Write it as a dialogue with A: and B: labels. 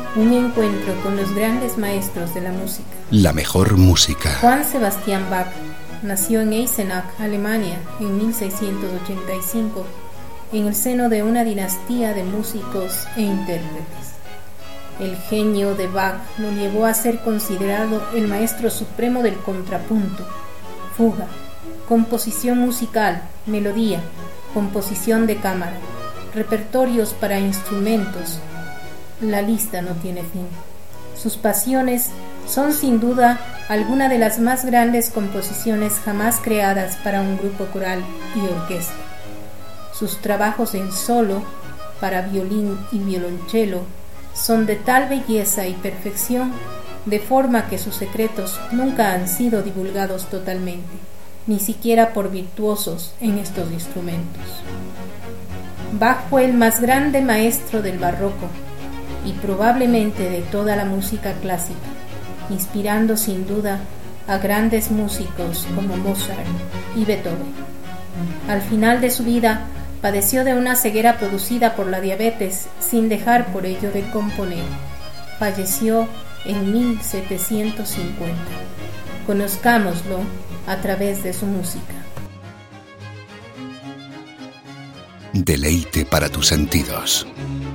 A: Un encuentro con los grandes maestros de la música.
B: La mejor música.
A: Johann Sebastian Bach nació en Eisenach, Alemania, en 1685, en el seno de una dinastía de músicos e intérpretes. El genio de Bach lo llevó a ser considerado el maestro supremo del contrapunto, fuga, composición musical, melodía, composición de cámara, repertorios para instrumentos. La lista no tiene fin. Sus pasiones son sin duda algunas de las más grandes composiciones jamás creadas para un grupo coral y orquesta. Sus trabajos en solo, para violín y violonchelo, son de tal belleza y perfección, de forma que sus secretos nunca han sido divulgados totalmente, ni siquiera por virtuosos en estos instrumentos. Bach fue el más grande maestro del barroco y probablemente de toda la música clásica, inspirando sin duda a grandes músicos como Mozart y Beethoven. Al final de su vida, padeció de una ceguera producida por la diabetes sin dejar por ello de componer. Falleció en 1750. Conozcámoslo a través de su música.
B: Deleite para tus sentidos.